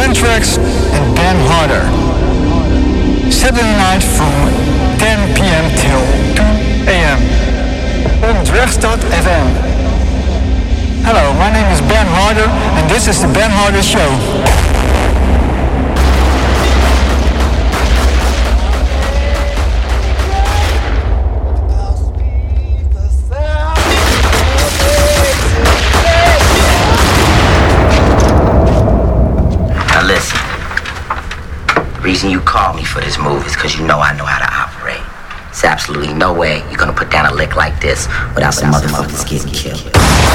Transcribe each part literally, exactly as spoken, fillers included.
Anthrax and Ben Harder. Saturday night from ten p.m. till two a.m. on Drechtstad F M. Hello, my name is Ben Harder and this is the Ben Harder Show. The reason you called me for this move is because you know I know how to operate. There's absolutely no way you're gonna put down a lick like this without some motherfuckers getting killed.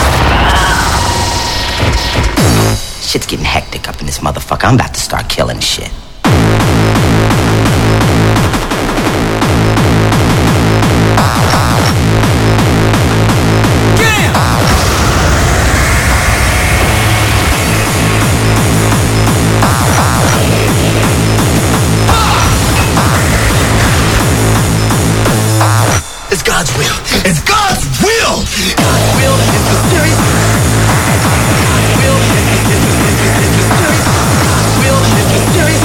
Shit's getting hectic up in this motherfucker. I'm about to start killing shit. It's God's will. It's God's will. God's will is mysterious. God's will is mysterious. God's will is mysterious.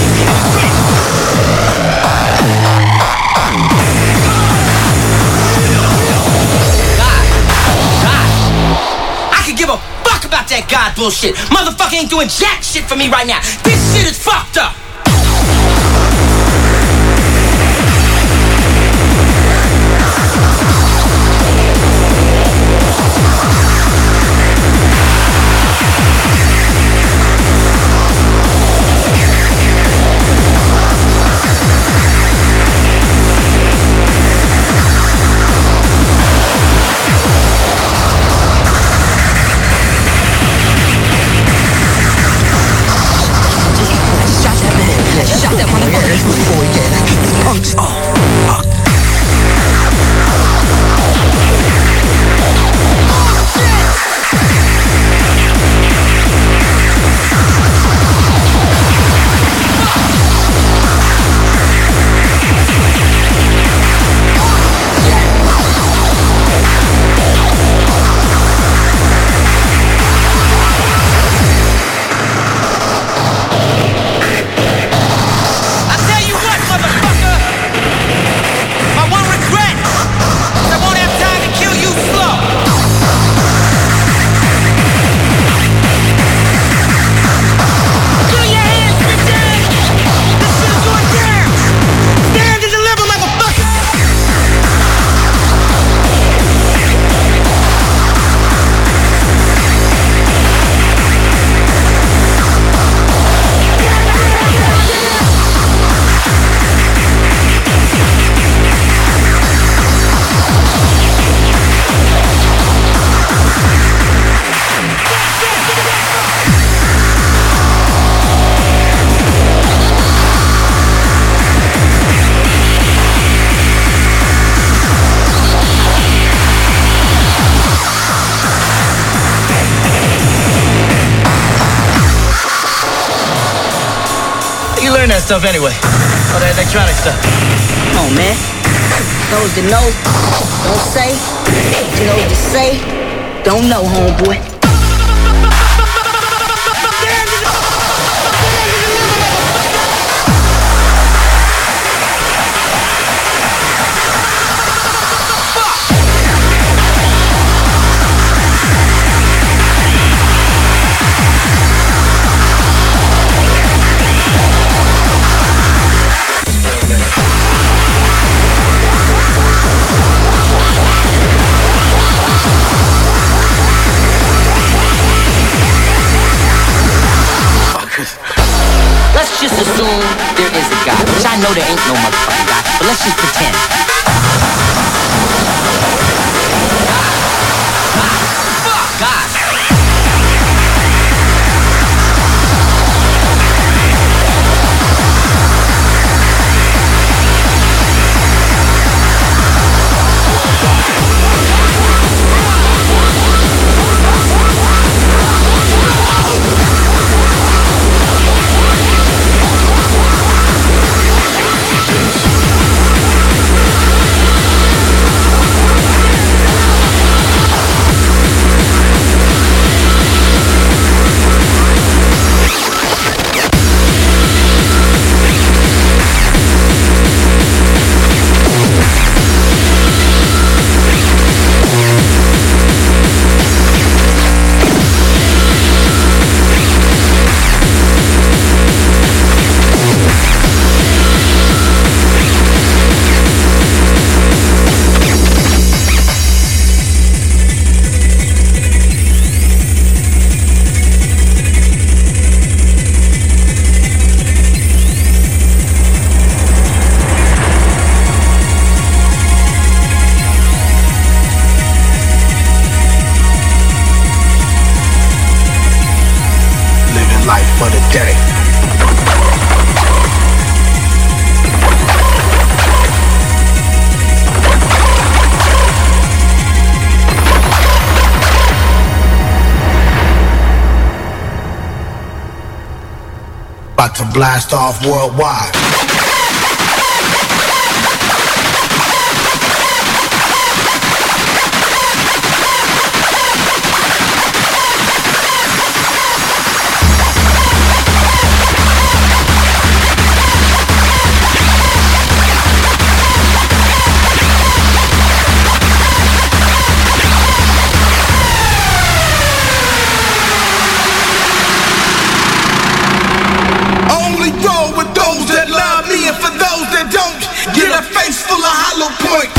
God, God, I could give a fuck about that God bullshit. Motherfucker ain't doing jack shit for me right now. This shit is fucked up. Shot that motherfucker before he get punks. Oh, fuck. That stuff anyway. All that electronic stuff. Come on, man. Those that know, don't say. You know, just say, don't know, homeboy. Let's just assume there is a God, which I know there ain't no motherfucking God, but let's just pretend. God. God. God. life of the day. About to blast off worldwide. Point.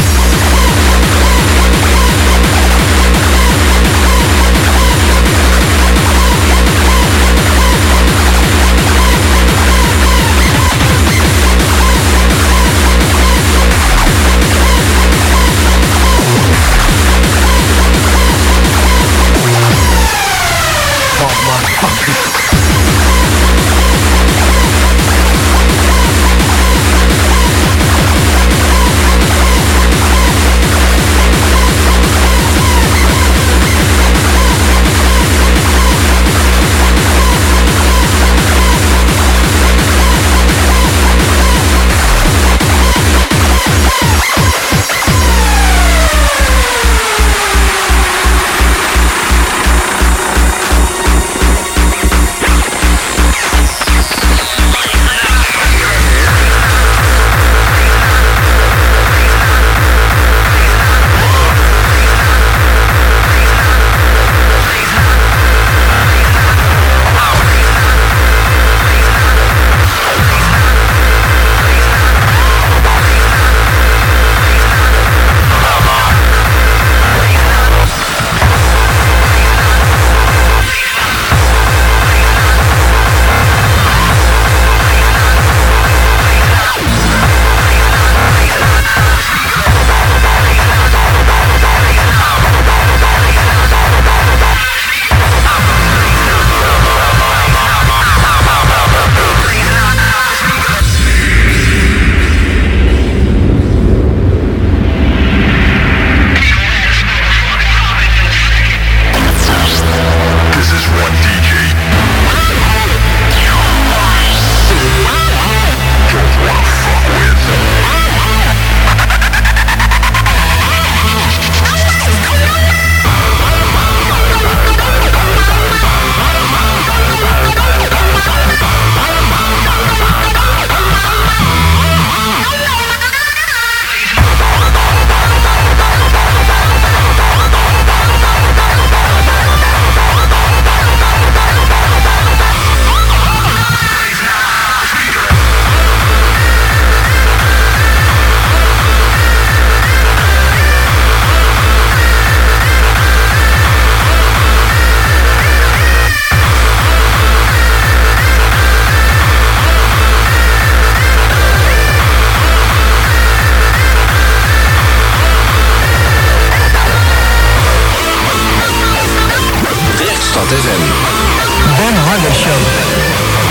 Ben Harder Show.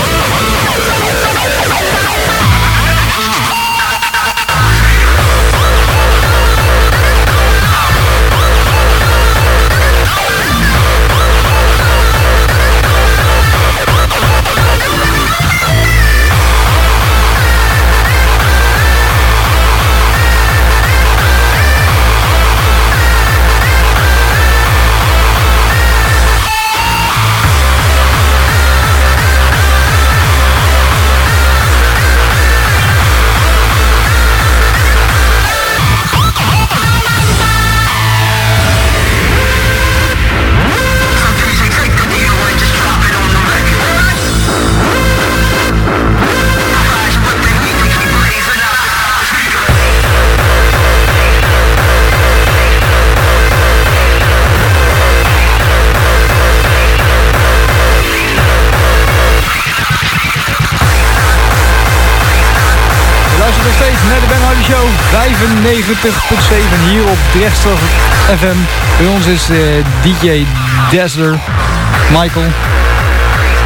vijfennegentig komma zeven hier op Drechtstad F M. Bij ons is uh, D J Dazzler, Michael.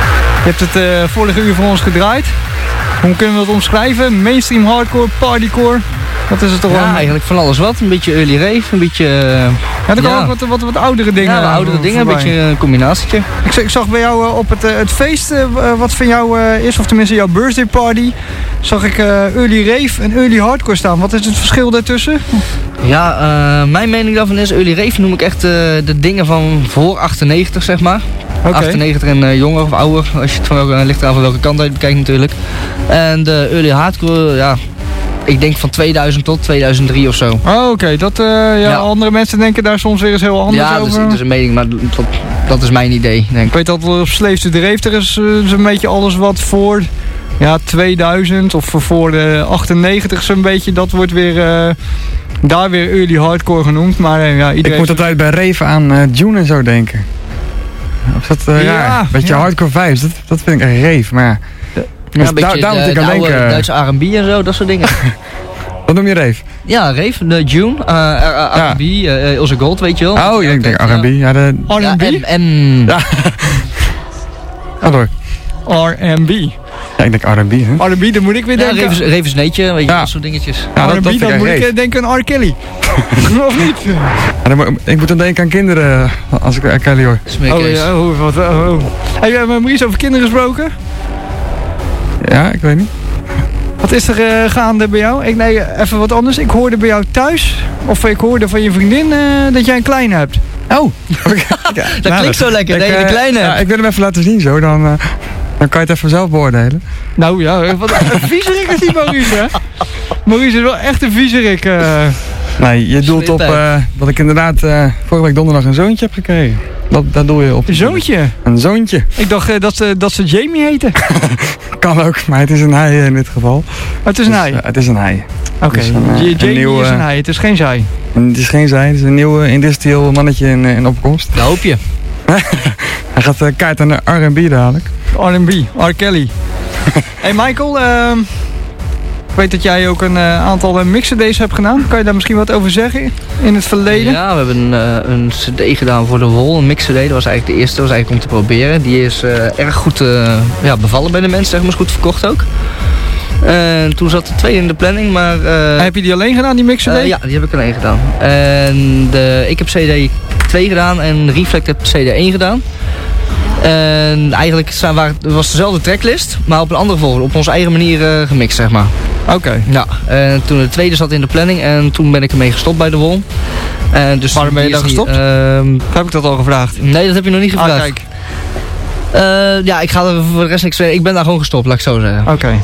Je hebt het uh, vorige uur voor ons gedraaid. Hoe kunnen we dat omschrijven? Mainstream hardcore, partycore? Wat is het toch? Ja, eigenlijk van alles wat. Een beetje early rave, een beetje... Uh, ja, er komen ja. ook wat, wat, wat oudere dingen. Ja, wat oudere dingen, voorbij. Een beetje een combinatietje. Ik, ik zag bij jou uh, op het, uh, het feest, uh, wat van jou uh, is, of tenminste jouw birthday party, zag ik uh, early rave en early hardcore staan. Wat is het verschil daartussen? Ja, uh, mijn mening daarvan is, early rave noem ik echt uh, de dingen van voor achtennegentig, zeg maar. Okay. achtennegentig en uh, jonger of ouder, als je het van welke, ligt eraan van welke kant uit bekijkt natuurlijk. En de early hardcore, ja, ik denk van tweeduizend tot tweeduizend drie of zo. Oh, oké. Okay. Dat, uh, ja, ja. Andere mensen denken daar soms weer eens heel anders ja, over. Ja, dat, dat is een mening, maar dat, dat is mijn idee, denk ik. Ik weet dat op Slaves to the Rave, er is uh, zo'n beetje alles wat voor ja, tweeduizend of voor de achtennegentig zo'n beetje, dat wordt weer... Uh, daar weer early hardcore genoemd, maar uh, ja, iedereen... Ik moet altijd bij Rave aan uh, June en zo denken. Of dat, uh, ja, ja, een beetje ja. hardcore vibes, dat, dat vind ik echt rave, maar ja. Ja, dus een beetje daar, daar de, moet ik aan denken. Duitse R en B en zo, dat soort dingen. Wat noem je rave? Ja, rave, de June, uh, R en B, uh, Ilse Gold, weet je wel. Oh, ik denk R en B, ja. De... R en B? Ja, M. Ja. Ga door. R en B. Ja, ik denk R en B, hè? R en B, dan moet ik weer ja, denken... Rave Sneetje, weet je, ja. dat soort dingetjes. Ja, R en B, dat, dat dan moet rave. ik denken aan R. Kelly. Of niet? Ja, dan moet, ik moet dan denken aan kinderen, als ik R. Kelly hoor. Oh ja, oh, wat, oh, oh. Heb je met Maurice over kinderen gesproken? Ja, ik weet niet. Wat is er uh, gaande bij jou? Ik, nee, even wat anders. Ik hoorde bij jou thuis, of ik hoorde van je vriendin, uh, dat jij een kleine hebt. Oh! dat nou, klinkt zo lekker, dat je een kleine hebt. Ja, ik wil hem even laten zien zo, dan, uh, dan kan je het even zelf beoordelen. Nou ja, wat een viezerik is die Maurice, hè? Maurice is wel echt een viezerik. Uh. Nee, je doelt op uh, dat ik inderdaad uh, vorige week donderdag een zoontje heb gekregen. Dat, dat doe je op. Een zoontje? Een zoontje. Ik dacht uh, dat, ze, dat ze Jamie heette. Kan ook, maar het is een hij in dit geval. Oh, het is een dus, hij? Uh, het is een hij. Oké, okay. dus, uh, Jamie nieuwe, is een hij, het is geen zij. Het is geen zij, het is een nieuw industrieel mannetje in, in opkomst. Dat hoop je. Hij gaat uh, kaart aan de R en B dadelijk. R en B, R. Kelly. Hey Michael, uh, ik weet dat jij ook een uh, aantal uh, mixer-days hebt gedaan. Kan je daar misschien wat over zeggen in het verleden? Ja, we hebben een, uh, een cd gedaan voor de Wol, een mixer-day. Dat was eigenlijk de eerste, dat was eigenlijk om te proberen. Die is uh, erg goed uh, ja, bevallen bij de mensen, zeg maar, is goed verkocht ook. En toen zat de tweede in de planning, maar... Uh, heb je die alleen gedaan, die mixer-day? Uh, ja, die heb ik alleen gedaan. En de, ik heb cd twee gedaan en Reflect heb cd één gedaan. En eigenlijk zijn, waren, het was dezelfde tracklist, maar op een andere volgorde, op onze eigen manier uh, gemixt, zeg maar. Oké. Okay. Ja, en toen de tweede zat in de planning en toen ben ik ermee gestopt bij de Wol. En dus waarom ben je dan gestopt? Niet, uh, heb ik dat al gevraagd? Nee, dat heb je nog niet gevraagd. Ah, kijk. Uh, ja, ik ga er voor de rest niks verder. Ik ben daar gewoon gestopt, laat ik zo zeggen. Oké. Okay.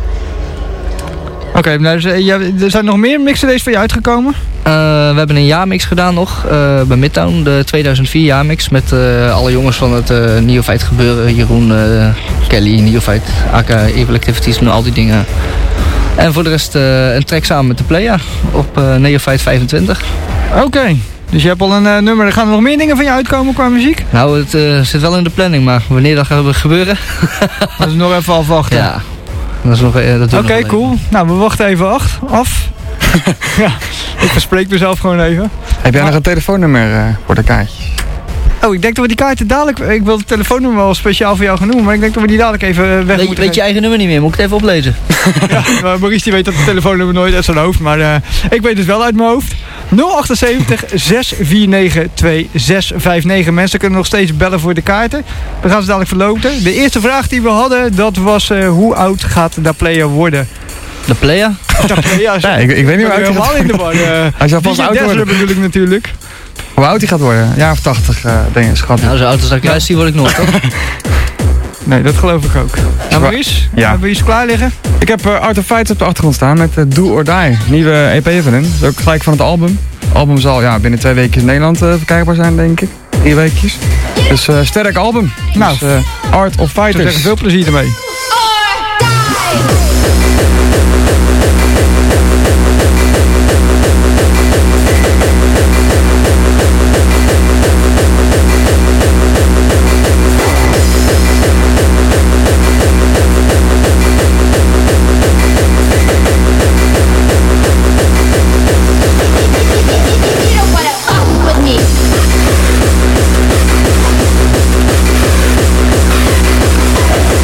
Oké, okay, nou, dus, uh, er zijn nog meer mixer-days van je uitgekomen? Uh, we hebben een jaarmix gedaan nog, uh, bij Midtown, de tweeduizend vier jaarmix met uh, alle jongens van het uh, Neophyte gebeuren, Jeroen, uh, Kelly, Neophyte, A K, Evil Activities en al die dingen. En voor de rest uh, een track samen met de Playa op uh, Neophyte vijfentwintig. Oké, okay. Dus je hebt al een uh, nummer, er gaan er nog meer dingen van je uitkomen qua muziek? Nou, het uh, zit wel in de planning, maar wanneer dat gaat gebeuren? Dat is nog even afwachten. Ja. Uh, Oké, okay, cool. Even. Nou, we wachten even af. af. Ja, ik verspreek mezelf gewoon even. Heb jij maar... nog een telefoonnummer uh, voor de kaartjes? Oh, ik denk dat we die kaarten dadelijk... Ik wil het telefoonnummer wel speciaal voor jou gaan noemen, maar ik denk dat we die dadelijk even weg weet, moeten... Weet je eigen nummer niet meer? Moet ik het even oplezen? Ja, maar Maurice die weet dat het telefoonnummer nooit uit zijn hoofd, maar uh, ik weet het wel uit mijn hoofd. nul zeven acht, zes vier negen, twee zes vijf negen. Mensen kunnen nog steeds bellen voor de kaarten. We gaan ze dadelijk verloten. De eerste vraag die we hadden, dat was uh, hoe oud gaat de Playa worden? De Playa? De Playa. Ja, ik, ik weet niet hoe oud hij gaat in de war. Uh, hij zou vast oud worden. bedoel ik natuurlijk. Hoe oud hij gaat worden? Ja, of tachtig, uh, denk ik, schat. Nou, zo oud als ik juist zie word ik nooit, toch? Nee, dat geloof ik ook. Nou, Maurice, ja. Hebben we iets klaar liggen? Ik heb uh, Art of Fights op de achtergrond staan met uh, Do or Die. Nieuwe E P van hen. Dat is ook gelijk van het album. Het album zal ja, binnen twee weken in Nederland uh, verkrijgbaar zijn, denk ik. Drie weekjes. Dus uh, sterk album. Nou, dus, uh, Art of Fighters. Veel plezier ermee. Me.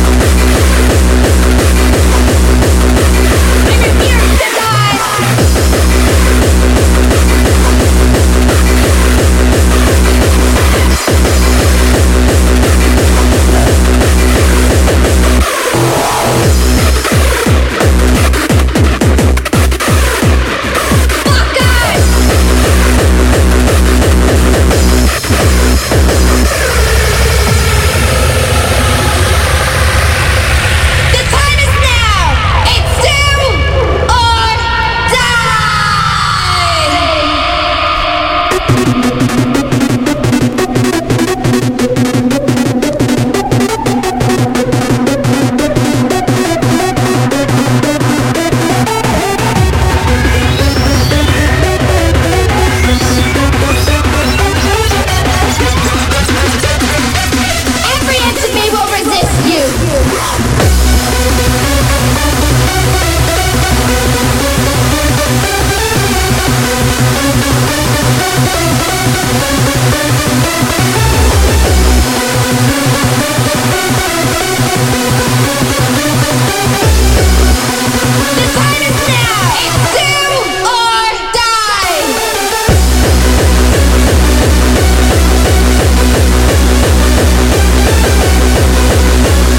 Die.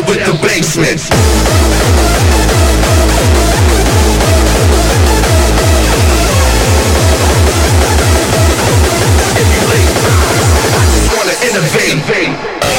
with the basement. Emulate, I just wanna innovate.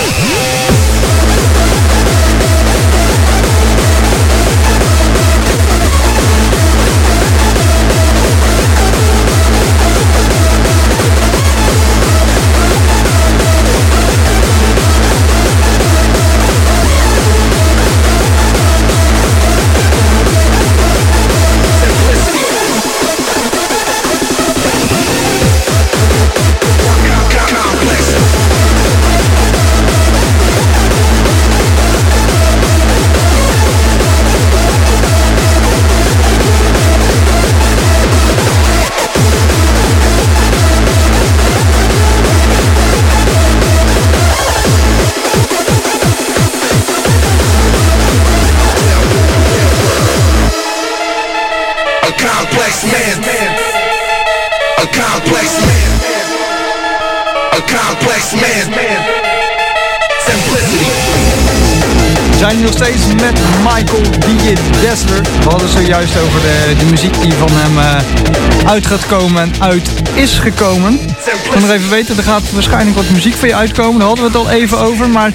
We zijn hier nog steeds met Michael D J Dazzler. We hadden zojuist over de, de muziek die van hem uh, uit gaat komen en uit is gekomen. Ik wil nog even weten, er gaat waarschijnlijk wat muziek van je uitkomen. Daar hadden we het al even over, maar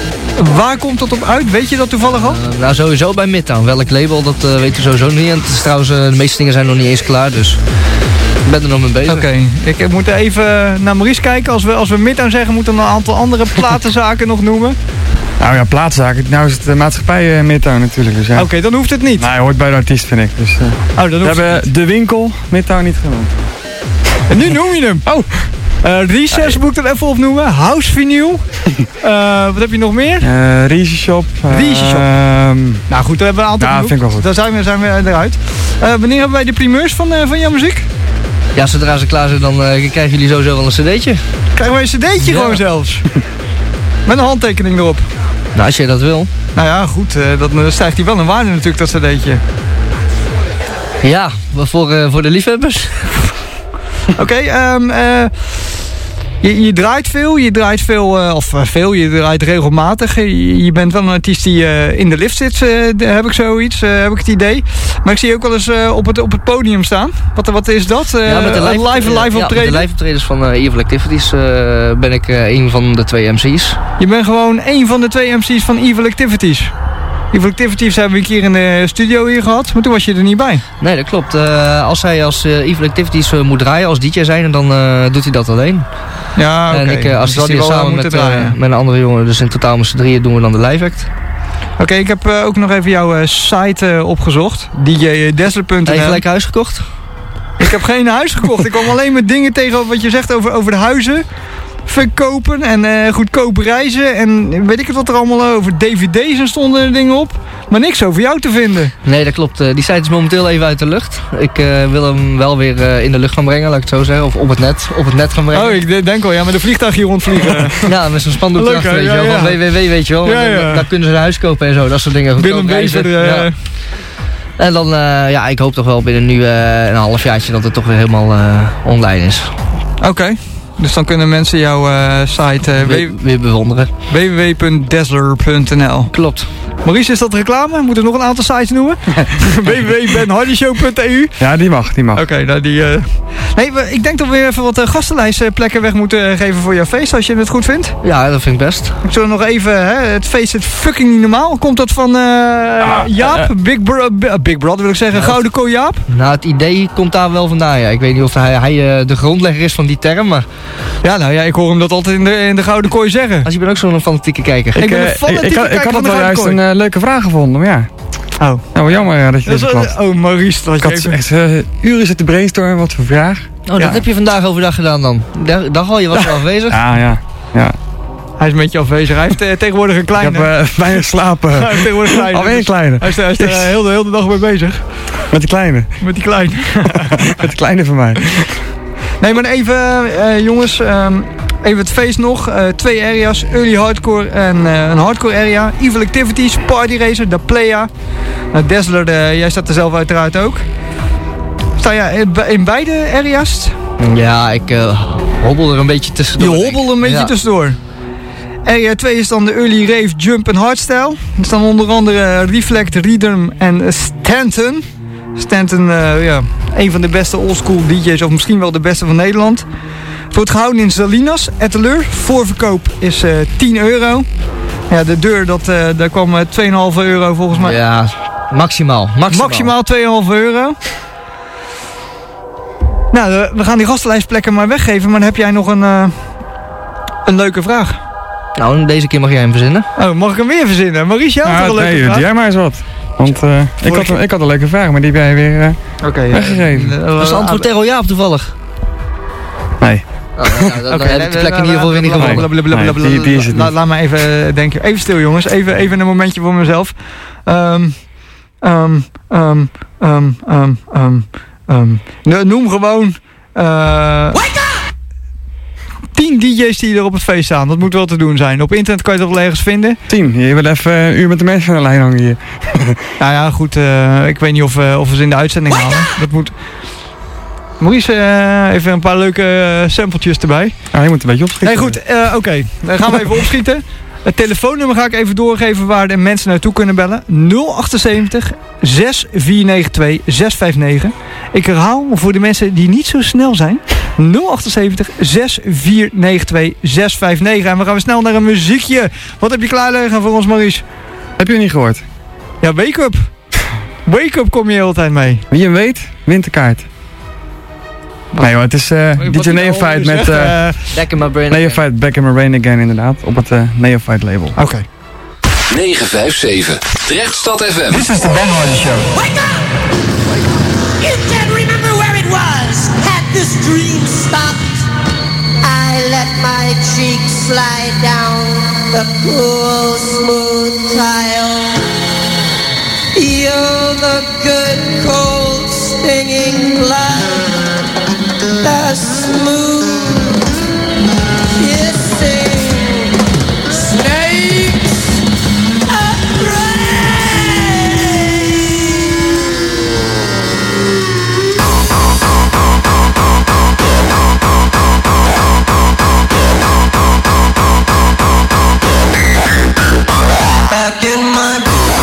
waar komt dat op uit? Weet je dat toevallig al? Uh, nou, sowieso bij Midtown. Welk label, dat uh, weet je sowieso niet. En het is trouwens, uh, de meeste dingen zijn nog niet eens klaar, dus ik ben er nog mee bezig. Oké, okay. Ik moet even naar Maurice kijken. Als we, als we Midtown zeggen, moeten we een aantal andere platenzaken nog noemen. Nou ja, plaatzaken. Nou is het de maatschappij uh, Midtown natuurlijk. Dus, ja. Oké, okay, dan hoeft het niet. Nou, je hoort bij de artiest, vind ik. Dus, uh, oh, dan we hebben niet. De winkel Midtown niet genoemd. En nu noem je hem. Oh. Uh, Recess moet ik er even opnoemen. House Vinyl. uh, wat heb je nog meer? Uh, Reezy Shop. Uh, Reezy Shop. Uh, nou goed, daar hebben we een aantal ja, genoemd. Vind ik wel goed. Daar zijn we, zijn we eruit. Uh, wanneer hebben wij de primeurs van, uh, van jouw muziek? Ja, zodra ze klaar zijn, dan uh, krijgen jullie sowieso wel een cd'tje. Krijgen wij een cd'tje ja. gewoon zelfs? Met een handtekening erop. Nou, als je dat wil. Nou ja, goed. Uh, dan uh, stijgt hij wel in waarde natuurlijk, dat cd'tje. Ja, voor, uh, voor de liefhebbers. Oké, okay, um, uh, je, je draait veel, je draait veel, uh, of uh, veel, je draait regelmatig. Je, je bent wel een artiest die uh, in de lift zit, uh, heb ik zoiets, uh, heb ik het idee. Maar ik zie je ook wel eens uh, op, het, op het podium staan. Wat, wat is dat? Uh, ja, met de live, live, live ja, optreden? met de live optredens van uh, Evil Activities uh, ben ik uh, een van de twee M C's. Je bent gewoon een van de twee M C's van Evil Activities. Evil Activities hebben we een keer in de studio hier gehad, maar toen was je er niet bij. Nee, dat klopt. Uh, als hij als uh, Evil Activities uh, moet draaien, als D J zijn, dan uh, doet hij dat alleen. Ja, oké. Okay. En ik uh, assisteer dus samen met, uh, met een andere jongen, dus in totaal met z'n drieën doen we dan de live act. Oké, okay, ik heb uh, ook nog even jouw uh, site uh, opgezocht, d j dazzler punt n l. Heb je gelijk huis gekocht? Ik heb geen huis gekocht, ik kwam alleen met dingen tegen wat je zegt over, over de huizen. Verkopen en uh, goedkoop reizen en weet ik het wat er allemaal over D V D's en stonden er dingen op. Maar niks over jou te vinden. Nee, dat klopt. Die site is momenteel even uit de lucht. Ik uh, wil hem wel weer uh, in de lucht gaan brengen, laat ik het zo zeggen. Of op het net, op het net gaan brengen. Oh, ik denk wel, ja, met een vliegtuig hier rondvliegen. Ja, met zo'n spandoek erachter, weet je wel. Ja, ja. Van W W W, weet je wel. Ja, ja. Daar kunnen ze een huis kopen en zo, dat soort dingen. Willem Wever. Uh... Ja. En dan, uh, ja, ik hoop toch wel binnen nu uh, een halfjaartje dat het toch weer helemaal uh, online is. Oké. Okay. Dus dan kunnen mensen jouw uh, site uh, weer, weer bewonderen. w w w punt dazzler punt n l. Klopt. Maurice, is dat reclame? Moeten we nog een aantal sites noemen? w w w punt ben hardy show punt e u. Ja, die mag, die mag. Oké, okay, nou die... Uh... Nee, ik denk dat we weer even wat uh, gastenlijstplekken weg moeten geven voor jouw feest, als je het goed vindt. Ja, dat vind ik best. Ik zal nog even, hè, het feest is fucking niet normaal. Komt dat van uh, ah, Jaap, uh, Big, Bro uh, Big Brother wil ik zeggen, nou, Gouden Kooi Jaap? Nou, het idee komt daar wel vandaan, ja. Ik weet niet of hij, hij uh, de grondlegger is van die term, maar... Ja, nou ja, ik hoor hem dat altijd in de, in de Gouden Kooi zeggen. Als je bent ook zo'n fanatieke kijker. Ik, ik ben een fanatieke ik, ik, kijker ik had van de wel juist Kooi. een uh, leuke vraag gevonden, maar ja. Oh. Nou, jammer ja, dat je dat deze klapt. Oh, Maurice. Dat ik had even... echt uh, uren zitten brainstormen, wat voor vraag. Oh, dat ja. heb je vandaag overdag gedaan dan? Dag al, je was wel afwezig? Ja, ja, ja. Hij is een beetje afwezig. Hij heeft uh, tegenwoordig een kleine. Ik heb uh, bijna geslapen. Hij heeft tegenwoordig een kleine. Alweer een kleine. Hij is, hij is er uh, heel, de, heel de dag mee bezig. Met die kleine. Met die kleine. Met die kleine van mij. Nee, maar even, uh, jongens. Um, even het feest nog. Uh, twee areas. Early hardcore en uh, een hardcore area. Evil Activities, Party Racer, Da Playa. Uh, Dazzler, uh, jij staat er zelf uiteraard ook. Sta jij in beide areas? Ja, ik uh, hobbel er een beetje tussendoor. Je hobbelt een beetje ja. tussendoor. Area twee is dan de Early Rave Jump and Hardstyle. Er staan onder andere Reflect, Rhythm en Stanton. Stanton, uh, ja, een van de beste oldschool D J's, of misschien wel de beste van Nederland. Het wordt gehouden in Salinas, Etteleur. Voorverkoop is uh, tien euro. Ja, de deur, dat, uh, daar kwam uh, twee komma vijf euro volgens mij. Ja, maximaal. Maximaal, maximaal twee komma vijf euro. Nou, we gaan die gastenlijstplekken maar weggeven, maar dan heb jij nog een, uh, een leuke vraag. Nou, deze keer mag jij hem verzinnen. Oh, mag ik hem weer verzinnen? Maurice, jij had Ah, toch een leuke nee, vraag? jij maar eens wat. Want uh, ik, had een, ik had een leuke vraag, maar die heb jij weer uh, okay, weggegeven. Uh, uh, Dat is het antwoord tegen ja of toevallig? Nee. Oh, nou, dan okay, heb ik de plek in ieder geval weer niet gewonnen. Laat me even denken. Even stil jongens, even, even een momentje voor mezelf. Um, um, um, um, um, um, um. Noem gewoon... Uh, tien D J's die er op het feest staan. Dat moet wel te doen zijn. Op internet kan je het wel ergens vinden. tien. Je wil even een uur met de mensen aan de lijn hangen hier. Nou ja, goed. Uh, ik weet niet of, uh, of we ze in de uitzending halen. Dat moet... Maurice, uh, even een paar leuke uh, sampletjes erbij. Ja, je moet een beetje opschieten. Nee, goed. Uh, Oké. Okay. Dan gaan we even opschieten. Het telefoonnummer ga ik even doorgeven waar de mensen naartoe kunnen bellen. nul achtenzeventig, zes vier negen twee, zes vijf negen. Ik herhaal voor de mensen die niet zo snel zijn. nul achtenzeventig, zes vier negen twee, zes vijf negen. En we gaan weer snel naar een muziekje. Wat heb je klaar liggen voor ons, Maurice? Heb je het niet gehoord? Ja, Wake Up. Wake Up kom je altijd mee. Wie hem weet, wint de kaart. Nee hoor, het is uh, D J Neophyte met uh, uh, Back in My Brain Neophyte Back in My Brain Again inderdaad. Op het uh, Neophyte label. Oké. Okay. negen vijf zeven, Drechtstad F M. This is the Ben Hardy Show. Wake up! You can't remember where it was. Had this dream stopped? I let my cheek slide down the cool, smooth tile. Feel the good, cold, stinging blood. The smooth kissing snakes afraid. Back in my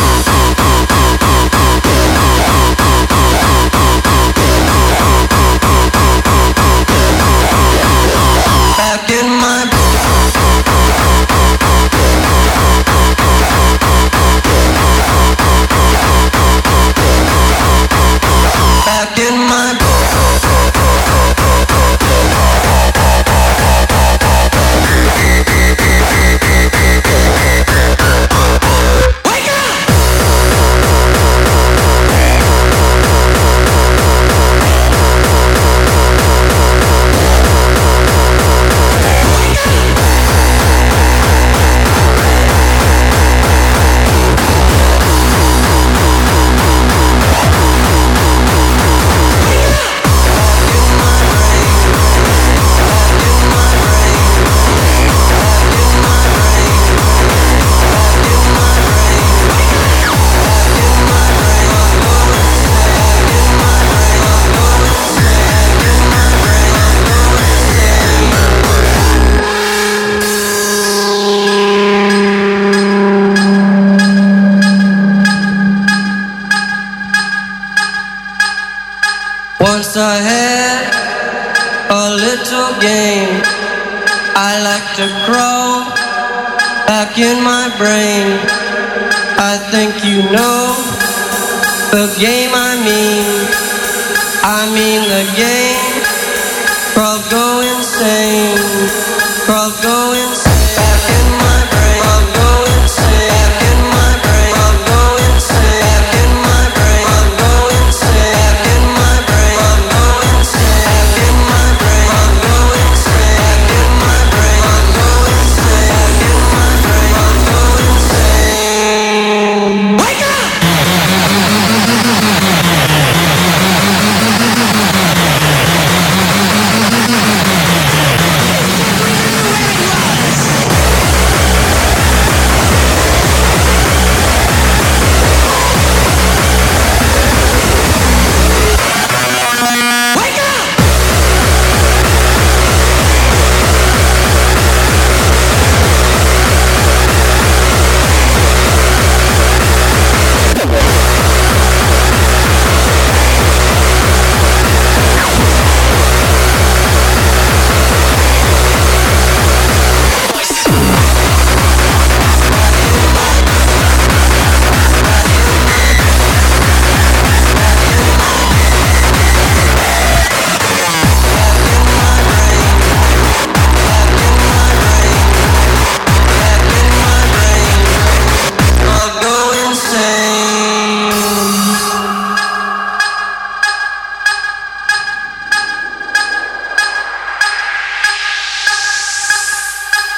back in my back in my wake up! Once I had a little game. I like to crawl back in my brain. I think you know the game I mean. I mean the game. Crawl, go insane. Crawl, go insane. Back in my brain. Crawl, go insane. Back in my brain. Crawl, go insane. Back in my brain. Crawl, go insane. Back in my brain. Crawl, go insane. Back in my brain. Crawl, go insane. Back in my brain. Crawl, go insane. Back in my brain. Crawl, go insane. Wake up! Where it was.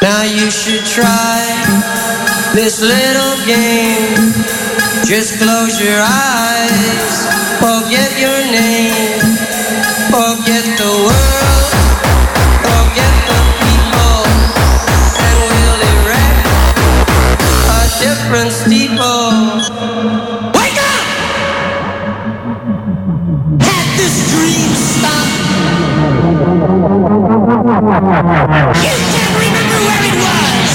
Now you should try this little game. Just close your eyes, forget your name, forget the world, forget the people, and we'll erect a different steeple. Wake up! Had this dream stop? You can't remember where it was!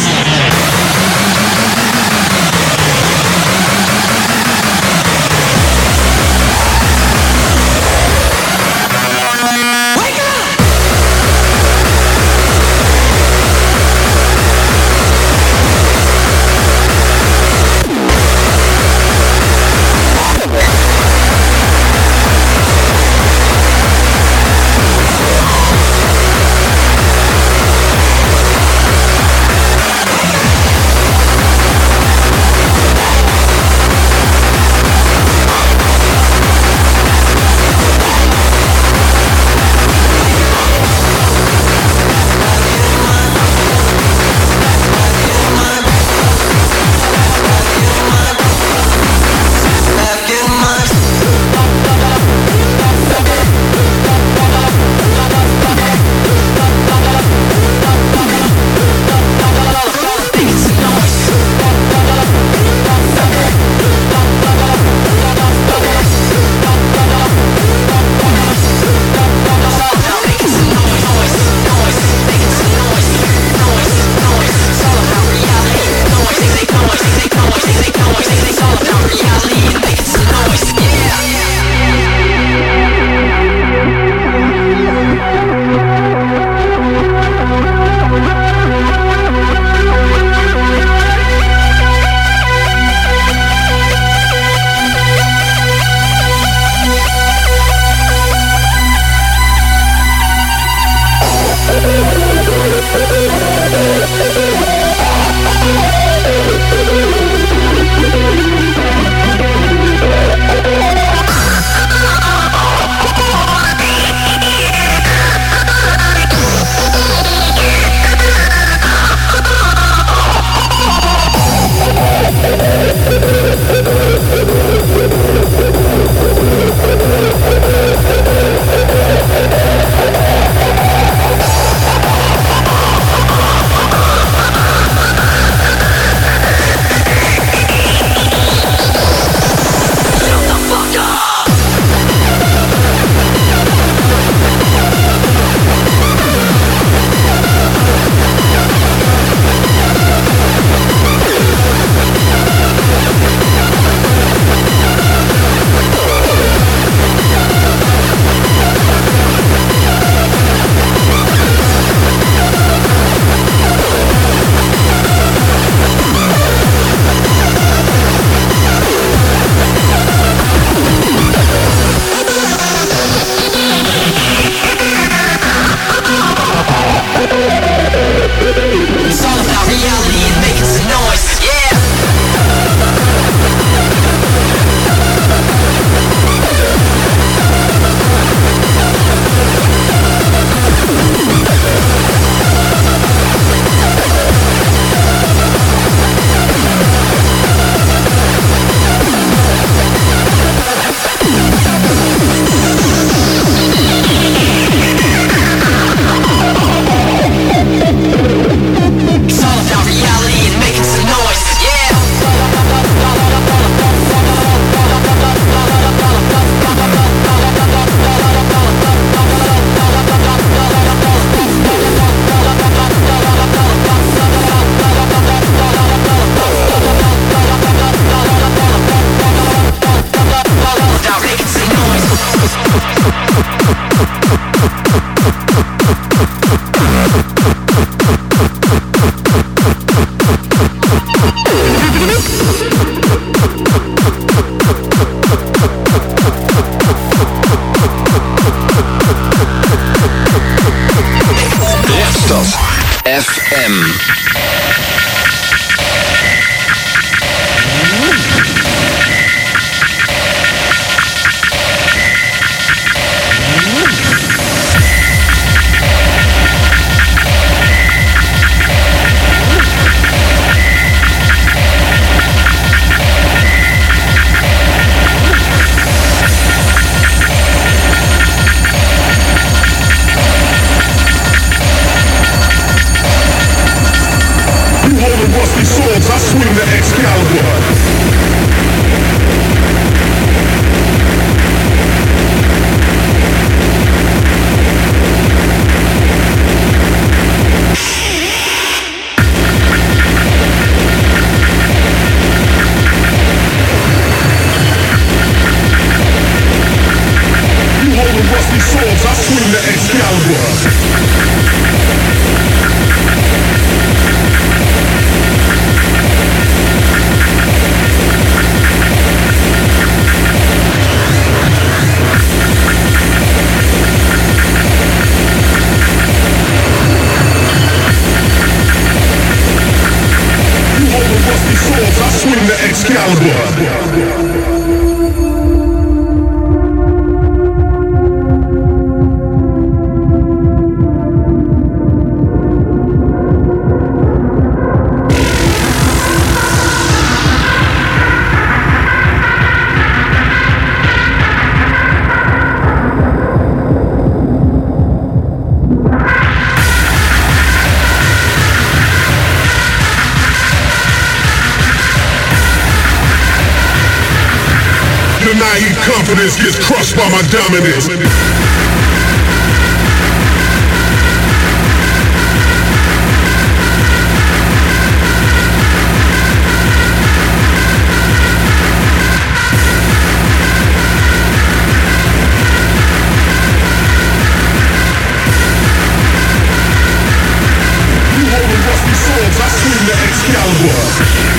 Confidence gets crushed by my dominance. You holding rusty swords, I swing the Excalibur.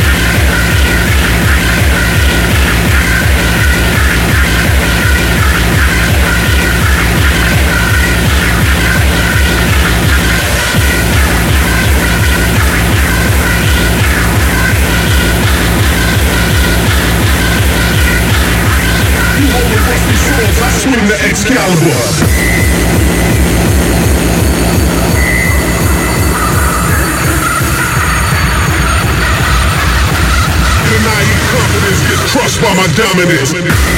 Swing the Excalibur. Denying confidence gets crushed by my dominance.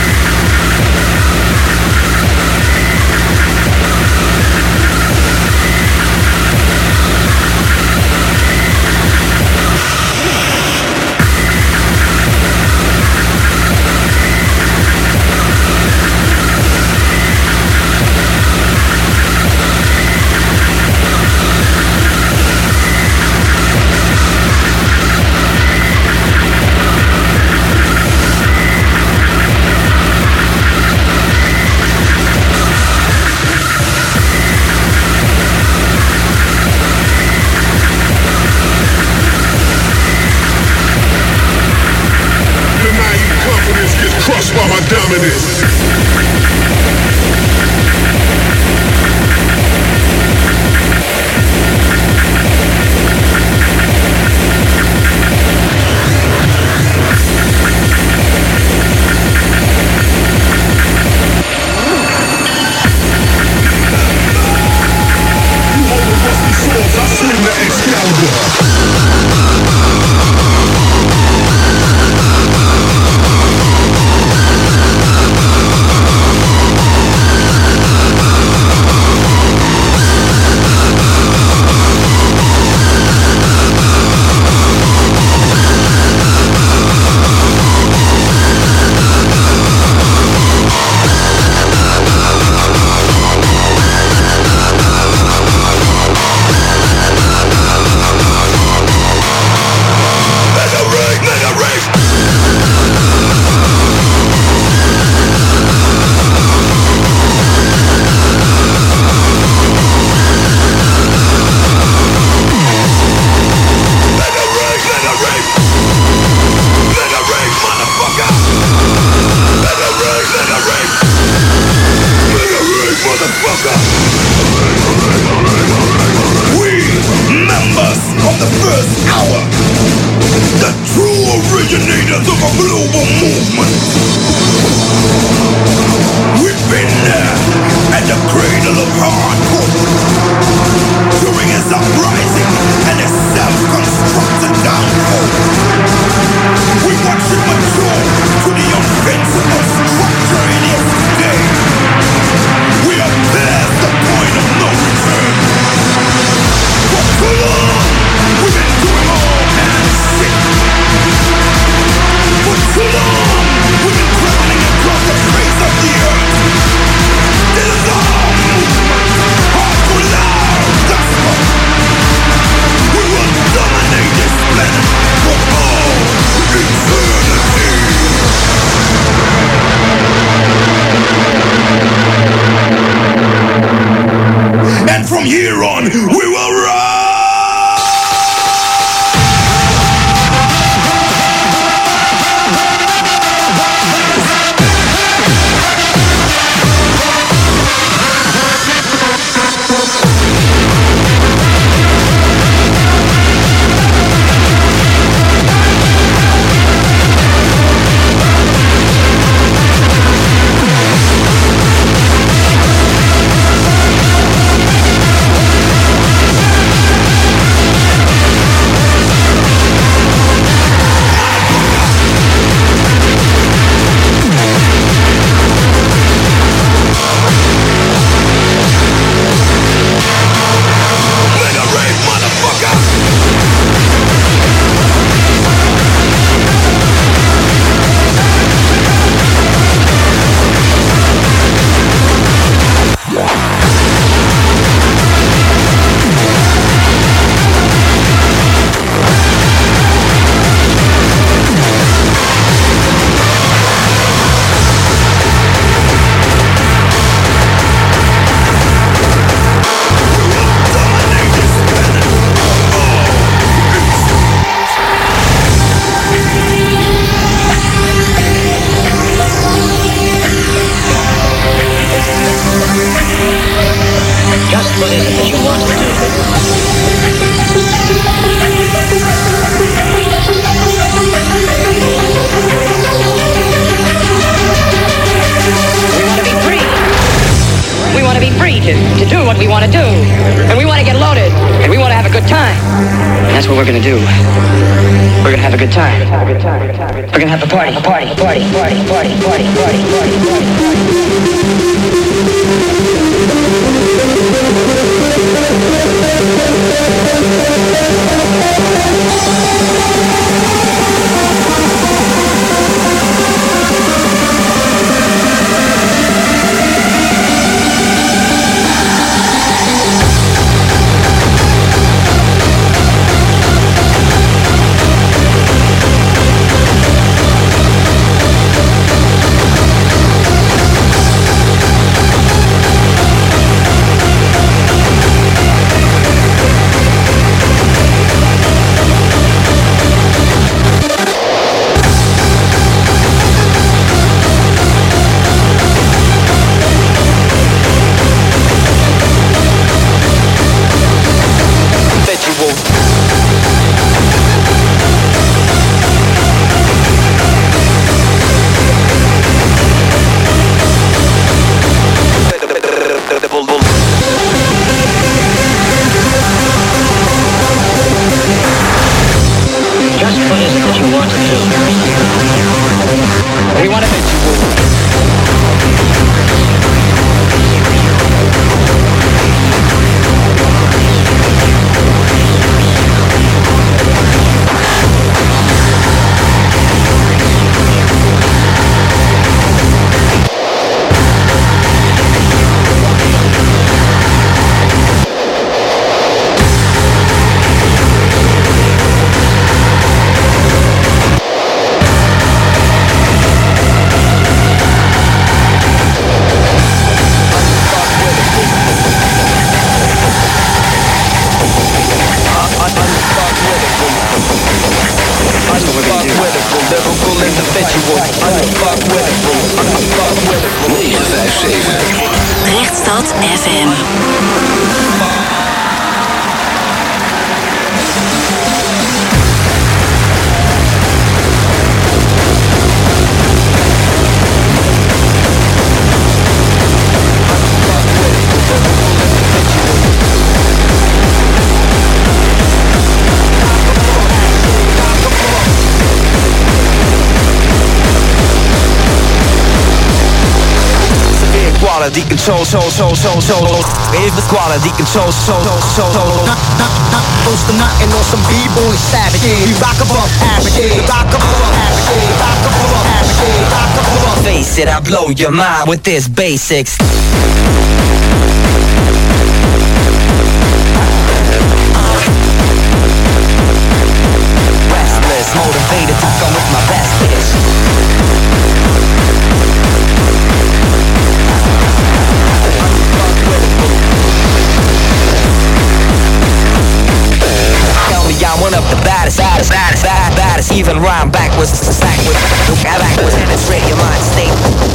Crushed by my dominance. You hold the rusty swords, I swing the Excalibur. here on, we will rock! We're gonna do. We're gonna have a good time. We're gonna have a party, a party, a party, party, party, party, party, party, negen vijf zeven. Rechtstad F M. Quality control, so, so, so, so. Even quality control, so, so, so. Post nothing on some B-boy savage. We rock above average. We rock above average. We rock above average. We rock above. Face it, I blow your mind with this basics. Restless, motivated to come with my best bitch. backwards, backwards, backwards, penetrate your mind state.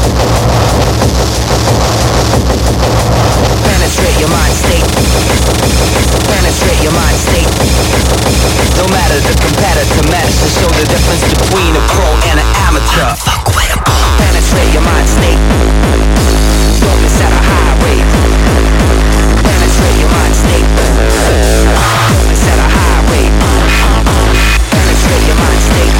Penetrate your mind state. Penetrate your mind state. No matter the competitor, manage to show the difference between a pro and an amateur. Fuck with 'em. Penetrate your mind state. Focus at a high rate. Penetrate your mind state. Focus at a high rate. Penetrate your mind state.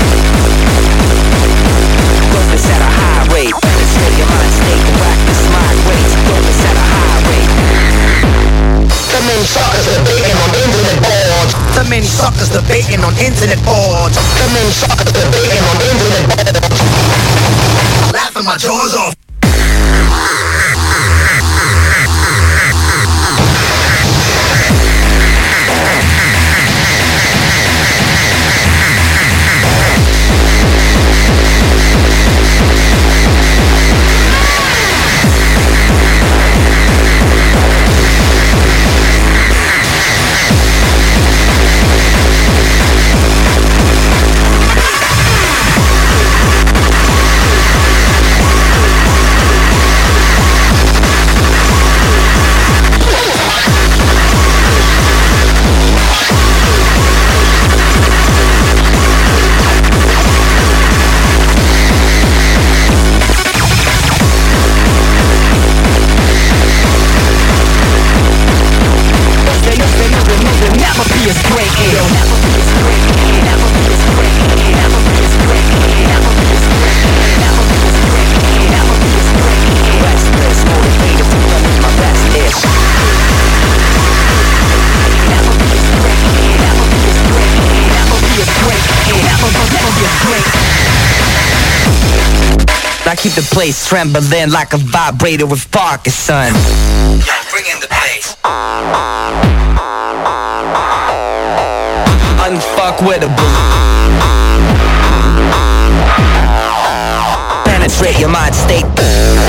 Focus at a high rate. Penetrate your mind state. Practice mind rates. Focus at a high rate. The many suckers debating on internet boards. The many suckers debating on internet boards. The many suckers debating on internet boards. Laughing my jaws off. I keep the place trembling like a vibrator with Parkinson. Yo, bring in the bass. Unfuckwittable. Penetrate your mind state.